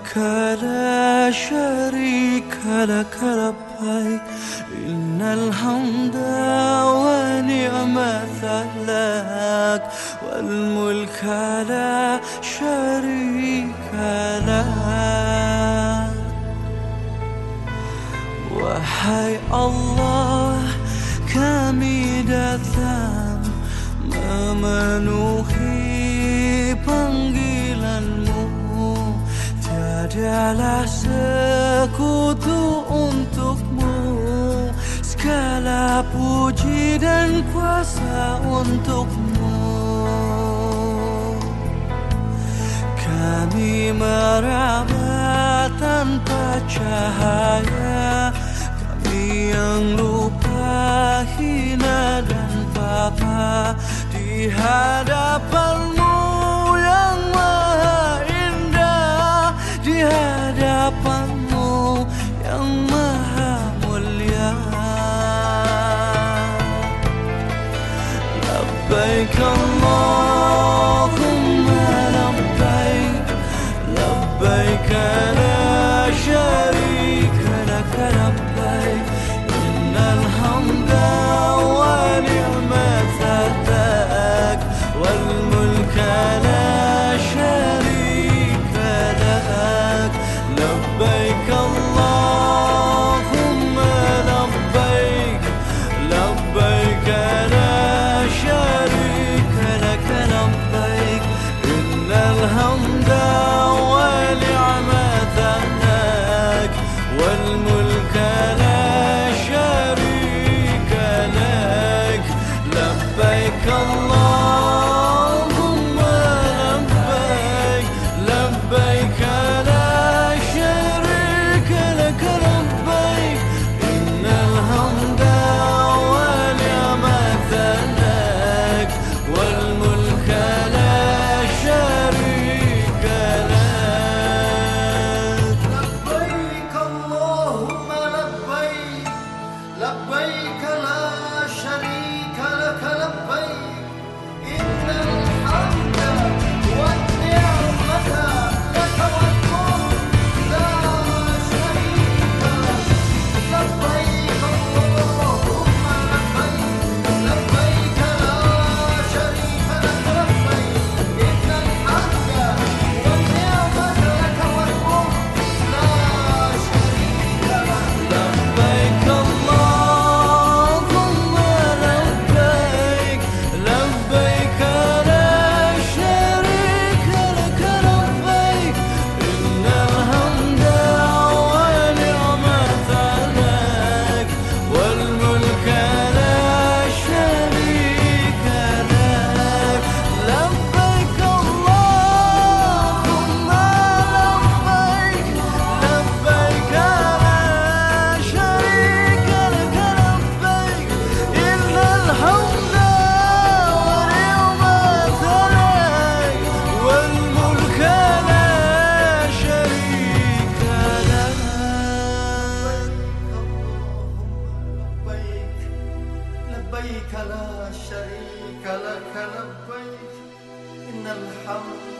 لبيك لا شريك لك لبيك إن الحمد ونعمة لك والملك لا شريك لك. Wahai Allah, kami datang memenuhi panggilan-Mu. Tiadalah sekutu untuk-Mu, segala puji dan kuasa untuk-Mu. Kami meraba tanpa cahaya, kami yang lupa, hina dan papa di hadapan-Mu yang maha indah, di hadapan-Mu yang maha mulia. Labbaik Allahumma labbaik, labbaik la syarika lak labbaik innal hamda wa ni'mata lak wal mulka la syarika lak. Labbaik Allahumma labbaik, labbaik la syarika lak labbaik innal hamda wa ni'mata lak wal mulka la syarika lak. Labbaik Allahumma labbaik, labbaik la syarika lak labbaik innal hamda wa ni'mata lak wal mulka la syarika lak. لبيك اللهم لبيك، لبيك لا شريك لك لبيك إن الحمد والنعمة لك والملك لا شريك لك. لبيك اللهم لبيك، لبيك لا شريك لك لبيك إن الحمد والنعمة لك والملك لا شريك لك. لبيك اللهم لبيك، لبيك لا شريك لك لبيك إن الحمد والنعمة لك والملك لا شريك لك. لبيك اللهم لبيك، لبيك لا شريك لك لبيك إن الحمد والنعمة لك والملك لا شريك لك. لبيك، لبيك لا شريك لك لبيك إن الحمد